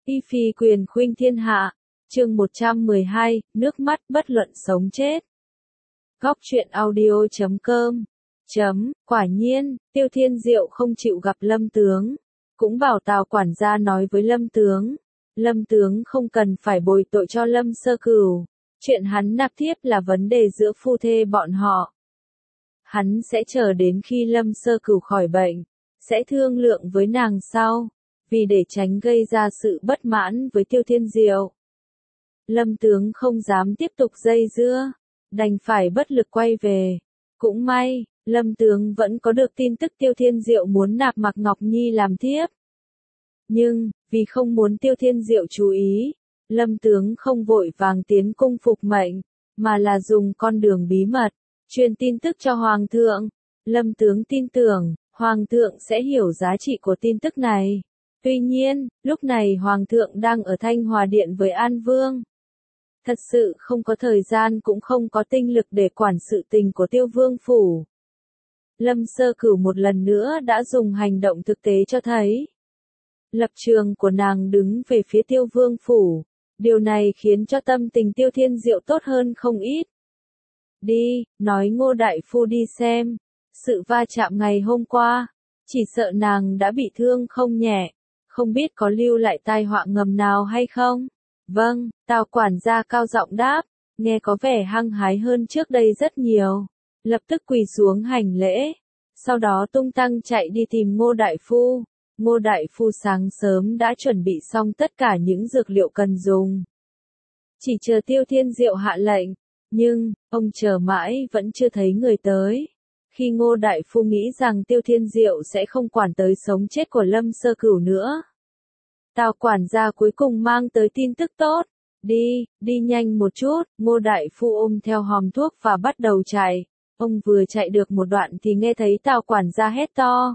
Y phi quyền khuynh thiên hạ, chương 112, nước mắt bất luận sống chết. Góc truyện audio.com. Quả nhiên, Tiêu Thiên Diệu không chịu gặp Lâm Tướng. Cũng bảo Tào quản gia nói với Lâm Tướng không cần phải bồi tội cho Lâm Sơ Cửu. Chuyện hắn nạp thiếp là vấn đề giữa phu thê bọn họ. Hắn sẽ chờ đến khi Lâm Sơ Cửu khỏi bệnh, sẽ thương lượng với nàng sau, vì để tránh gây ra sự bất mãn với Tiêu Thiên Diệu. Lâm Tướng không dám tiếp tục dây dưa, đành phải bất lực quay về. Cũng may, Lâm Tướng vẫn có được tin tức Tiêu Thiên Diệu muốn nạp Mạc Ngọc Nhi làm thiếp. Nhưng, vì không muốn Tiêu Thiên Diệu chú ý, Lâm Tướng không vội vàng tiến cung phục mệnh, mà là dùng con đường bí mật, truyền tin tức cho Hoàng thượng. Lâm Tướng tin tưởng, Hoàng thượng sẽ hiểu giá trị của tin tức này. Tuy nhiên, lúc này Hoàng thượng đang ở Thanh Hòa Điện với An Vương. Thật sự không có thời gian cũng không có tinh lực để quản sự tình của Tiêu Vương phủ. Lâm Sơ Cửu một lần nữa đã dùng hành động thực tế cho thấy lập trường của nàng đứng về phía Tiêu Vương phủ. Điều này khiến cho tâm tình Tiêu Thiên Diệu tốt hơn không ít. Đi, nói Ngô đại phu đi xem. Sự va chạm ngày hôm qua, chỉ sợ nàng đã bị thương không nhẹ, không biết có lưu lại tai họa ngầm nào hay không. Vâng, Tào quản gia cao giọng đáp, nghe có vẻ hăng hái hơn trước đây rất nhiều. Lập tức quỳ xuống hành lễ, sau đó tung tăng chạy đi tìm Ngô đại phu. Ngô đại phu sáng sớm đã chuẩn bị xong tất cả những dược liệu cần dùng. Chỉ chờ Tiêu Thiên Diệu hạ lệnh, nhưng, ông chờ mãi vẫn chưa thấy người tới. Khi Ngô đại phu nghĩ rằng Tiêu Thiên Diệu sẽ không quản tới sống chết của Lâm Sơ Cửu nữa, Tào quản gia cuối cùng mang tới tin tức tốt. Đi nhanh một chút. Ngô đại phu ôm theo hòm thuốc và bắt đầu chạy. Ông vừa chạy được một đoạn thì nghe thấy Tào quản gia hét to.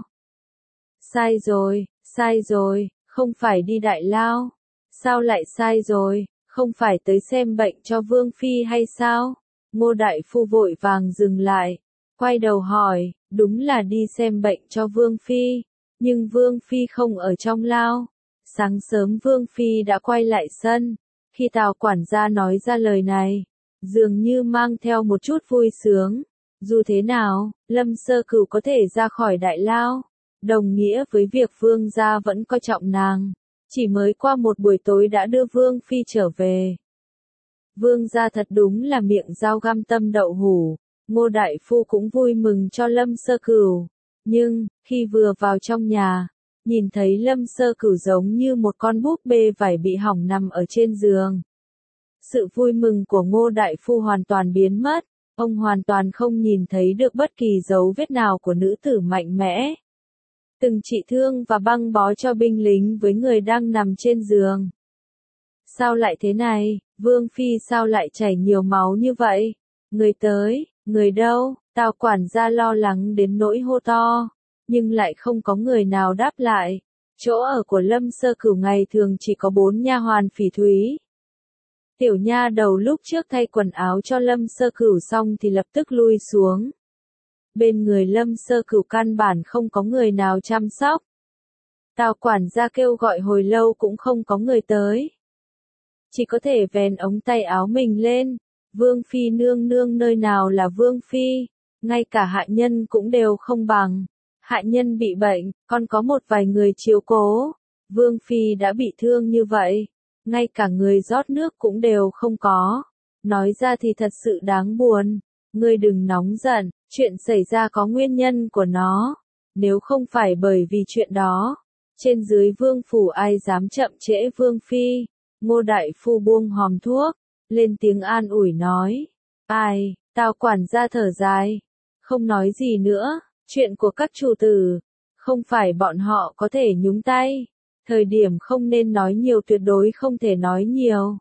Sai rồi, không phải đi Đại Lao. Sao lại sai rồi, không phải tới xem bệnh cho Vương Phi hay sao? Ngô đại phu vội vàng dừng lại, quay đầu hỏi, đúng là đi xem bệnh cho Vương Phi, nhưng Vương Phi không ở trong lao. Sáng sớm Vương Phi đã quay lại sân. Khi Tào quản gia nói ra lời này, dường như mang theo một chút vui sướng. Dù thế nào, Lâm Sơ Cửu có thể ra khỏi Đại Lao, đồng nghĩa với việc Vương gia vẫn coi trọng nàng. Chỉ mới qua một buổi tối đã đưa Vương Phi trở về. Vương gia thật đúng là miệng dao găm tâm đậu hủ. Ngô đại phu cũng vui mừng cho Lâm Sơ Cửu. Nhưng, khi vừa vào trong nhà, nhìn thấy Lâm Sơ Cửu giống như một con búp bê vải bị hỏng nằm ở trên giường. Sự vui mừng của Ngô đại phu hoàn toàn biến mất. Ông hoàn toàn không nhìn thấy được bất kỳ dấu vết nào của nữ tử mạnh mẽ từng trị thương và băng bó cho binh lính với người đang nằm trên giường. Sao lại thế này, Vương Phi sao lại chảy nhiều máu như vậy? Người tới, người đâu? Tào quản gia lo lắng đến nỗi hô to, nhưng lại không có người nào đáp lại. Chỗ ở của Lâm Sơ Cửu ngày thường chỉ có 4 nha hoàn phỉ thúy. Tiểu nha đầu lúc trước thay quần áo cho Lâm Sơ Cửu xong thì lập tức lui xuống. Bên người Lâm Sơ Cửu căn bản không có người nào chăm sóc. Tào quản gia kêu gọi hồi lâu cũng không có người tới. Chỉ có thể vén ống tay áo mình lên. Vương Phi nương nương nơi nào là Vương Phi, ngay cả hạ nhân cũng đều không bằng. Hạ nhân bị bệnh, còn có một vài người chiếu cố. Vương Phi đã bị thương như vậy, ngay cả người rót nước cũng đều không có. Nói ra thì thật sự đáng buồn. Ngươi đừng nóng giận, chuyện xảy ra có nguyên nhân của nó. Nếu không phải bởi vì chuyện đó, trên dưới Vương phủ ai dám chậm trễ Vương Phi. Ngô đại phu buông hòm thuốc, lên tiếng an ủi nói. Ai, Tào quản gia thở dài, không nói gì nữa. Chuyện của các chủ tử, không phải bọn họ có thể nhúng tay. Thời điểm không nên nói nhiều tuyệt đối không thể nói nhiều.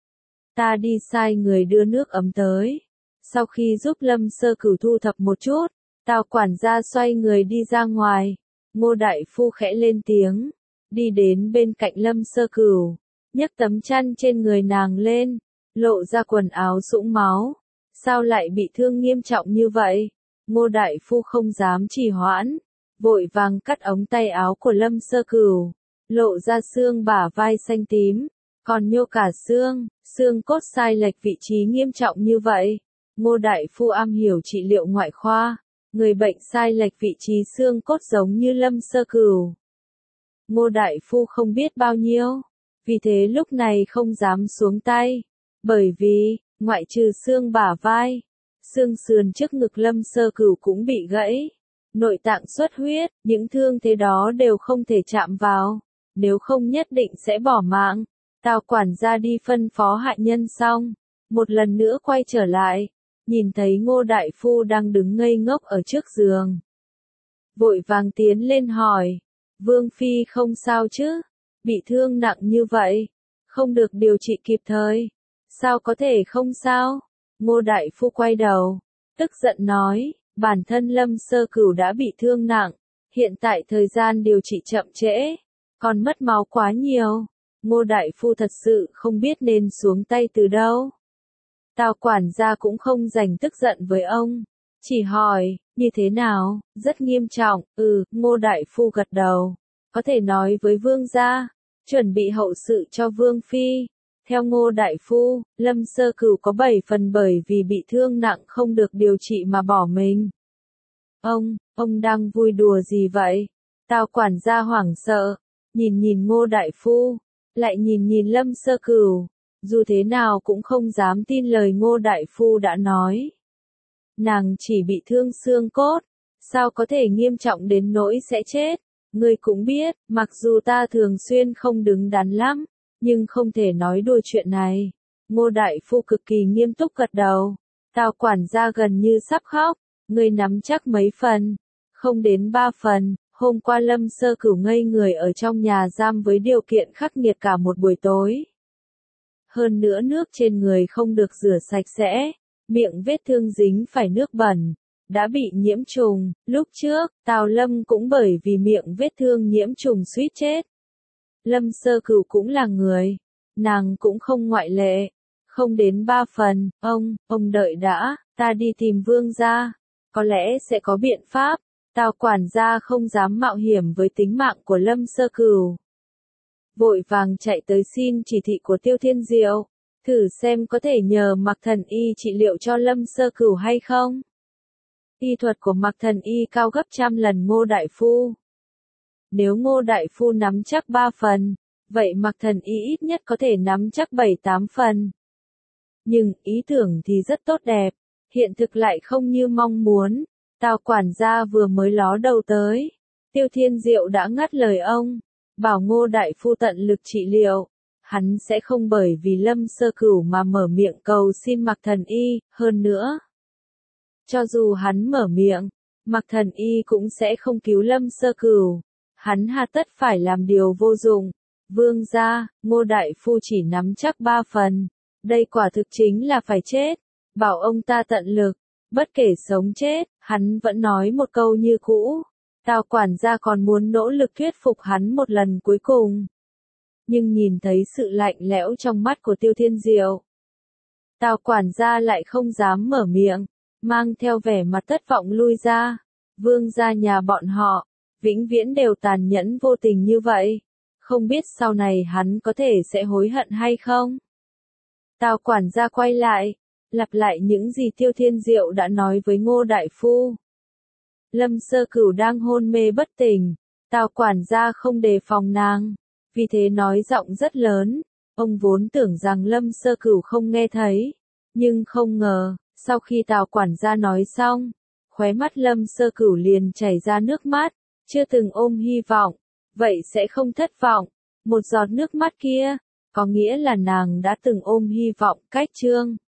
Ta đi sai người đưa nước ấm tới. Sau khi giúp Lâm Sơ Cửu thu thập một chút, Tào quản gia xoay người đi ra ngoài. Ngô đại phu khẽ lên tiếng, đi đến bên cạnh Lâm Sơ Cửu, nhấc tấm chăn trên người nàng lên, lộ ra quần áo sũng máu. Sao lại bị thương nghiêm trọng như vậy? Ngô đại phu không dám trì hoãn, vội vàng cắt ống tay áo của Lâm Sơ Cửu. lộ ra xương bả vai xanh tím, còn nhô cả xương cốt sai lệch vị trí nghiêm trọng như vậy. Ngô đại phu am hiểu trị liệu ngoại khoa, người bệnh sai lệch vị trí xương cốt giống như Lâm Sơ Cửu. Ngô đại phu không biết bao nhiêu, vì thế lúc này không dám xuống tay, bởi vì, ngoại trừ xương bả vai, xương sườn trước ngực Lâm Sơ Cửu cũng bị gãy, nội tạng xuất huyết, những thương thế đó đều không thể chạm vào, nếu không nhất định sẽ bỏ mạng. Tào quản gia đi phân phó hạ nhân xong, một lần nữa quay trở lại, nhìn thấy Ngô đại phu đang đứng ngây ngốc ở trước giường. Vội vàng tiến lên hỏi, Vương Phi không sao chứ, bị thương nặng như vậy, không được điều trị kịp thời, sao có thể không sao? Ngô đại phu quay đầu, tức giận nói, bản thân Lâm Sơ Cửu đã bị thương nặng, hiện tại thời gian điều trị chậm trễ, còn mất máu quá nhiều. Ngô đại phu thật sự không biết nên xuống tay từ đâu. Tào quản gia cũng không dành tức giận với ông, chỉ hỏi, như thế nào, rất nghiêm trọng, Ngô đại phu gật đầu, có thể nói với vương gia, chuẩn bị hậu sự cho Vương Phi. Theo Ngô đại phu, Lâm Sơ Cửu có 7 phần bởi vì bị thương nặng không được điều trị mà bỏ mình. Ông đang vui đùa gì vậy? Tào quản gia hoảng sợ, nhìn Ngô đại phu, lại nhìn Lâm Sơ Cửu, dù thế nào cũng không dám tin lời Ngô đại phu đã nói. Nàng chỉ bị thương xương cốt, sao có thể nghiêm trọng đến nỗi sẽ chết? Ngươi cũng biết, mặc dù ta thường xuyên không đứng đắn lắm, nhưng không thể nói đùa chuyện này. Ngô đại phu cực kỳ nghiêm túc gật đầu. Tào quản gia gần như sắp khóc, ngươi nắm chắc mấy phần? Không đến 3 phần. Hôm qua Lâm Sơ Cửu ngây người ở trong nhà giam với điều kiện khắc nghiệt cả một buổi tối. Hơn nữa nước trên người không được rửa sạch sẽ, miệng vết thương dính phải nước bẩn, đã bị nhiễm trùng. Lúc trước, Tào Lâm cũng bởi vì miệng vết thương nhiễm trùng suýt chết. Lâm Sơ Cửu cũng là người, nàng cũng không ngoại lệ. Không đến 3 phần, ông đợi đã, ta đi tìm vương gia, có lẽ sẽ có biện pháp. Tào quản gia không dám mạo hiểm với tính mạng của Lâm Sơ Cửu. Vội vàng chạy tới xin chỉ thị của Tiêu Thiên Diệu, thử xem có thể nhờ Mạc Thần Y trị liệu cho Lâm Sơ Cửu hay không. Y thuật của Mạc Thần Y cao gấp trăm lần Ngô đại phu. Nếu Ngô đại phu nắm chắc 3 phần, vậy Mạc Thần Y ít nhất có thể nắm chắc 7-8 phần. Nhưng ý tưởng thì rất tốt đẹp, hiện thực lại không như mong muốn. Tào quản gia vừa mới ló đầu tới, Tiêu Thiên Diệu đã ngắt lời ông, bảo Ngô đại phu tận lực trị liệu, hắn sẽ không bởi vì Lâm Sơ Cửu mà mở miệng cầu xin Mạc Thần Y. Hơn nữa, cho dù hắn mở miệng, Mạc Thần Y cũng sẽ không cứu Lâm Sơ Cửu, hắn hà tất phải làm điều vô dụng. Vương gia, Ngô đại phu chỉ nắm chắc 3 phần, đây quả thực chính là phải chết, bảo ông ta tận lực. Bất kể sống chết, hắn vẫn nói một câu như cũ. Tào quản gia còn muốn nỗ lực thuyết phục hắn một lần cuối cùng. Nhưng nhìn thấy sự lạnh lẽo trong mắt của Tiêu Thiên Diệu, Tào quản gia lại không dám mở miệng, mang theo vẻ mặt thất vọng lui ra. Vương gia nhà bọn họ, vĩnh viễn đều tàn nhẫn vô tình như vậy. Không biết sau này hắn có thể sẽ hối hận hay không? Tào quản gia quay lại, lặp lại những gì Tiêu Thiên Diệu đã nói với Ngô đại phu. Lâm Sơ Cửu đang hôn mê bất tỉnh, Tào quản gia không đề phòng nàng, vì thế nói giọng rất lớn. Ông vốn tưởng rằng Lâm Sơ Cửu không nghe thấy, nhưng không ngờ, sau khi Tào quản gia nói xong, khóe mắt Lâm Sơ Cửu liền chảy ra nước mắt. Chưa từng ôm hy vọng, vậy sẽ không thất vọng. Một giọt nước mắt kia, có nghĩa là nàng đã từng ôm hy vọng. Cách chương